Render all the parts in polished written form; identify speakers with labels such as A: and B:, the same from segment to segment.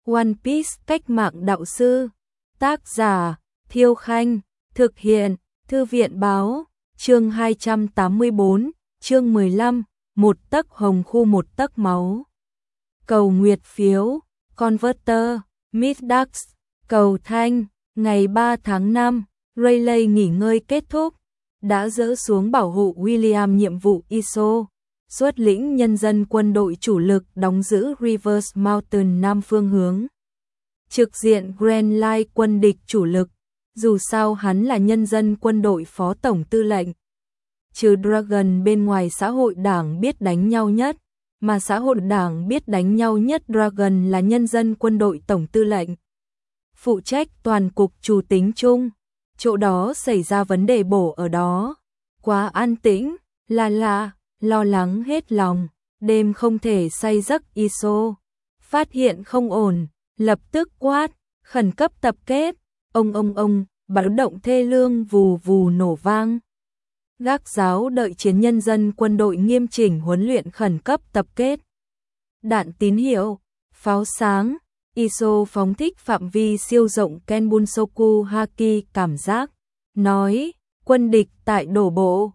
A: One Piece cách mạng đạo sư. Tác giả Thiêu Khanh. Thực hiện Thư viện Báo. Chương 284, chương 15, một tấc hồng khu một tấc máu. Cầu nguyệt phiếu, Converter, Midax, cầu thanh, ngày 3 tháng 5, Rayleigh nghỉ ngơi kết thúc, đã dỡ xuống bảo hộ William nhiệm vụ ISO, xuất lĩnh nhân dân quân đội chủ lực đóng giữ Rivers Mountain Nam phương hướng. Trực diện Grand Line quân địch chủ lực, dù sao hắn là nhân dân quân đội phó tổng tư lệnh. Trừ Dragon bên ngoài xã hội đảng biết đánh nhau nhất, mà xã hội đảng biết đánh nhau nhất Dragon là nhân dân quân đội tổng tư lệnh. Phụ trách toàn cục chủ tính chung, chỗ đó xảy ra vấn đề bổ ở đó. Quá an tĩnh, lo lắng hết lòng, đêm không thể say giấc ISO. Phát hiện không ổn, lập tức quát, khẩn cấp tập kết, ông, báo động thê lương vù vù nổ vang. Gác giáo đợi chiến nhân dân quân đội nghiêm chỉnh huấn luyện khẩn cấp tập kết. Đạn tín hiệu, pháo sáng, ISO phóng thích phạm vi siêu rộng Kenbunsoku Haki cảm giác, nói, quân địch tại đổ bộ.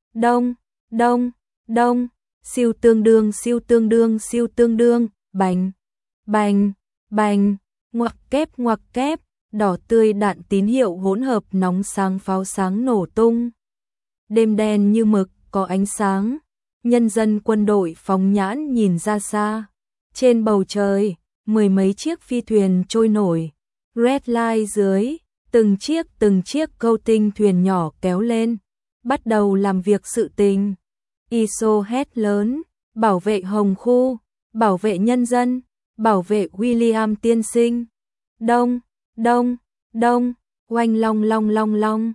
A: Đông, siêu tương đương, bành, ngoặc kép, đỏ tươi đạn tín hiệu hỗn hợp nóng sáng pháo sáng nổ tung. Đêm đen như mực, có ánh sáng. Nhân dân quân đội phóng nhãn nhìn ra xa. Trên bầu trời, mười mấy chiếc phi thuyền trôi nổi. Red Line dưới, từng chiếc câu tinh thuyền nhỏ kéo lên. Bắt đầu làm việc sự tình. ISO hét lớn, bảo vệ Hồng Khu, bảo vệ nhân dân, bảo vệ William tiên sinh. Đông, oanh long.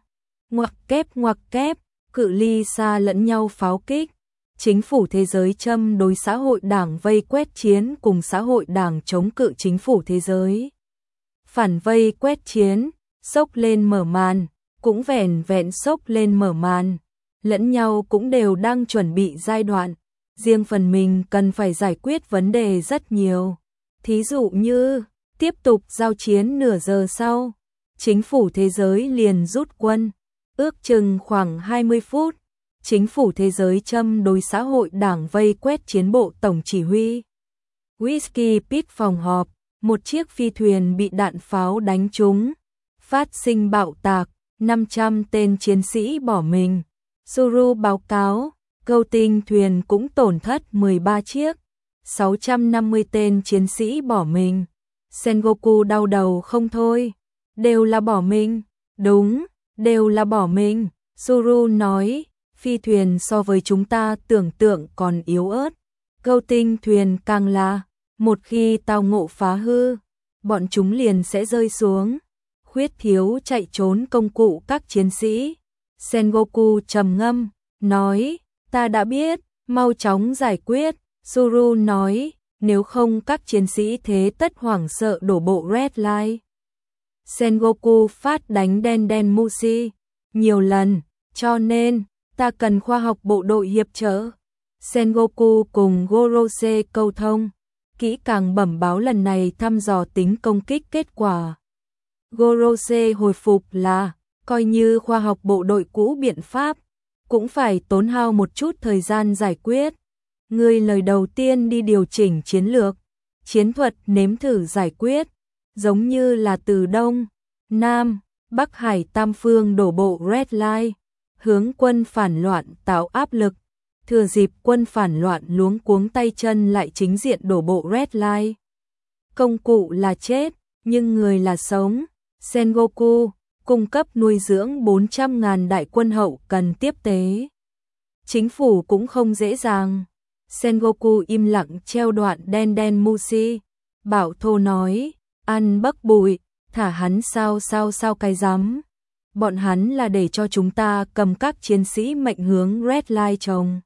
A: Ngoặc kép, cự ly xa lẫn nhau pháo kích. Chính phủ thế giới châm đối xã hội đảng vây quét chiến cùng xã hội đảng chống cự chính phủ thế giới. Phản vây quét chiến, xốc lên mở màn, cũng vẹn xốc lên mở màn. Lẫn nhau cũng đều đang chuẩn bị giai đoạn. Riêng phần mình cần phải giải quyết vấn đề rất nhiều. Thí dụ như, tiếp tục giao chiến nửa giờ sau, chính phủ thế giới liền rút quân. Ước chừng khoảng 20 phút, chính phủ thế giới châm đối xã hội đảng vây quét chiến bộ tổng chỉ huy. Whiskey Pit phòng họp, một chiếc phi thuyền bị đạn pháo đánh trúng, phát sinh bạo tạc, 500 tên chiến sĩ bỏ mình. Suru báo cáo, câu tinh thuyền cũng tổn thất 13 chiếc, 650 tên chiến sĩ bỏ mình. Sengoku đau đầu không thôi, đều là bỏ mình, đúng, đều là bỏ mình. Suru nói, phi thuyền so với chúng ta tưởng tượng còn yếu ớt. Câu tinh thuyền càng là, một khi tao ngộ phá hư, bọn chúng liền sẽ rơi xuống. Khuyết thiếu chạy trốn công cụ các chiến sĩ. Sengoku trầm ngâm, nói, ta đã biết, mau chóng giải quyết. Suru nói, nếu không các chiến sĩ thế tất hoảng sợ đổ bộ Red Line. Sengoku phát đánh đen Mushi nhiều lần, cho nên ta cần khoa học bộ đội hiệp trợ. Sengoku cùng Gorose câu thông, kỹ càng bẩm báo lần này thăm dò tính công kích kết quả. Gorose hồi phục là, coi như khoa học bộ đội cũ biện pháp, cũng phải tốn hao một chút thời gian giải quyết. Người lời đầu tiên đi điều chỉnh chiến lược, chiến thuật nếm thử giải quyết, giống như là từ Đông, Nam, Bắc Hải tam phương đổ bộ Red Line, hướng quân phản loạn tạo áp lực, thừa dịp quân phản loạn luống cuống tay chân lại chính diện đổ bộ Red Line. Công cụ là chết, nhưng người là sống. Sengoku cung cấp nuôi dưỡng 400.000 đại quân hậu cần tiếp tế. Chính phủ cũng không dễ dàng. Sengoku im lặng treo đoạn đen Mushi. Bảo Thô nói, ăn bấc bụi, thả hắn sao cái dám. Bọn hắn là để cho chúng ta cầm các chiến sĩ mệnh hướng Red Line trồng.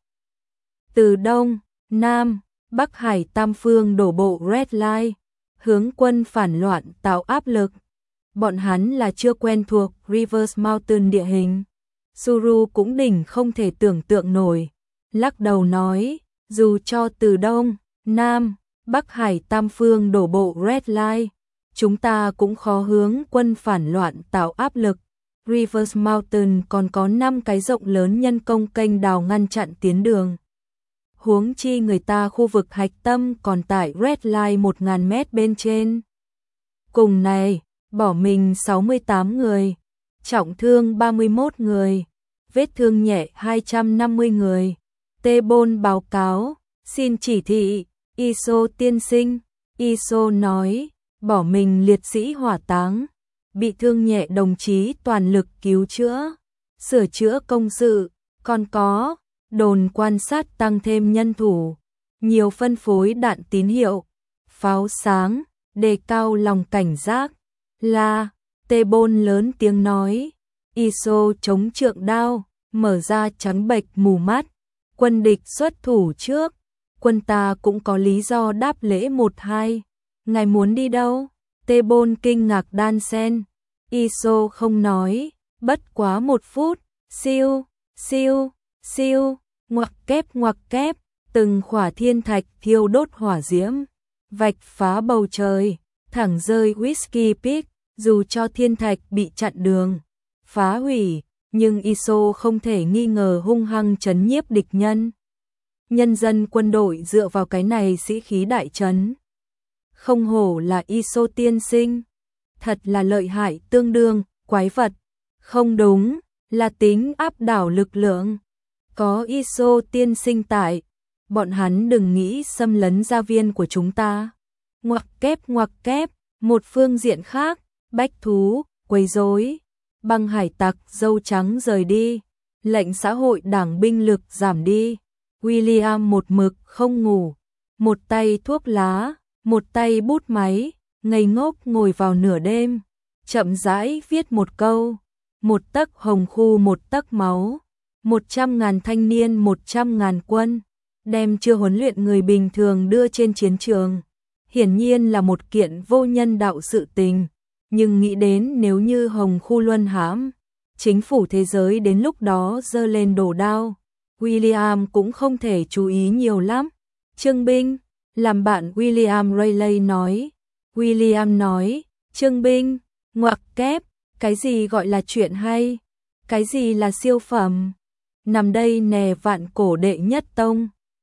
A: Từ Đông, Nam, Bắc Hải tam phương đổ bộ Red Line, hướng quân phản loạn tạo áp lực. Bọn hắn là chưa quen thuộc Rivers Mountain địa hình. Suru cũng đỉnh không thể tưởng tượng nổi. Lắc đầu nói, dù cho từ Đông, Nam, Bắc Hải Tam Phương đổ bộ Red Line, chúng ta cũng khó hướng quân phản loạn tạo áp lực. Rivers Mountain còn có 5 cái rộng lớn nhân công kênh đào ngăn chặn tiến đường. Huống chi người ta khu vực hạch tâm còn tại Red Line 1.000 mét bên trên. Cùng này, bỏ mình 68 người, trọng thương 31 người, vết thương nhẹ 250 người. T-Bone báo cáo, xin chỉ thị, ISO tiên sinh. ISO nói, bỏ mình liệt sĩ hỏa táng, bị thương nhẹ đồng chí toàn lực cứu chữa, sửa chữa công sự, còn có đồn quan sát tăng thêm nhân thủ, nhiều phân phối đạn tín hiệu, pháo sáng, đề cao lòng cảnh giác. Là, T-Bone lớn tiếng nói, ISO chống trượng đao, mở ra trắng bệch mù mắt, quân địch xuất thủ trước, quân ta cũng có lý do đáp lễ 1-2, ngài muốn đi đâu? T-Bone kinh ngạc đan sen, ISO không nói, bất quá 1 phút, siêu, siêu, siêu, ngoặc kép, từng khỏa thiên thạch thiêu đốt hỏa diễm, vạch phá bầu trời, thẳng rơi Whiskey Peak, dù cho thiên thạch bị chặn đường, phá hủy, nhưng ISO không thể nghi ngờ hung hăng trấn nhiếp địch nhân. Nhân dân quân đội dựa vào cái này sĩ khí đại trấn. Không hổ là ISO tiên sinh, thật là lợi hại tương đương, quái vật. Không đúng, là tính áp đảo lực lượng. Có ISO tiên sinh tại, bọn hắn đừng nghĩ xâm lấn gia viên của chúng ta. Ngoặc kép, một phương diện khác, bách thú, quấy rối, băng hải tặc dâu trắng rời đi, lệnh xã hội đảng binh lực giảm đi. William một mực không ngủ, một tay thuốc lá, một tay bút máy, ngây ngốc ngồi vào nửa đêm, chậm rãi viết một câu, 1 tấc hồng khu 1 tấc máu, 100.000 thanh niên 100.000 quân, đem chưa huấn luyện người bình thường đưa trên chiến trường. Hiển nhiên là một kiện vô nhân đạo sự tình, nhưng nghĩ đến nếu như hồng khu luân hãm, chính phủ thế giới đến lúc đó giơ lên đồ đao, William cũng không thể chú ý nhiều lắm. Trương binh, làm bạn William Rayleigh nói. William nói, trương binh, ngoặc kép, cái gì gọi là chuyện hay? Cái gì là siêu phẩm? Nằm đây nè vạn cổ đệ nhất tông.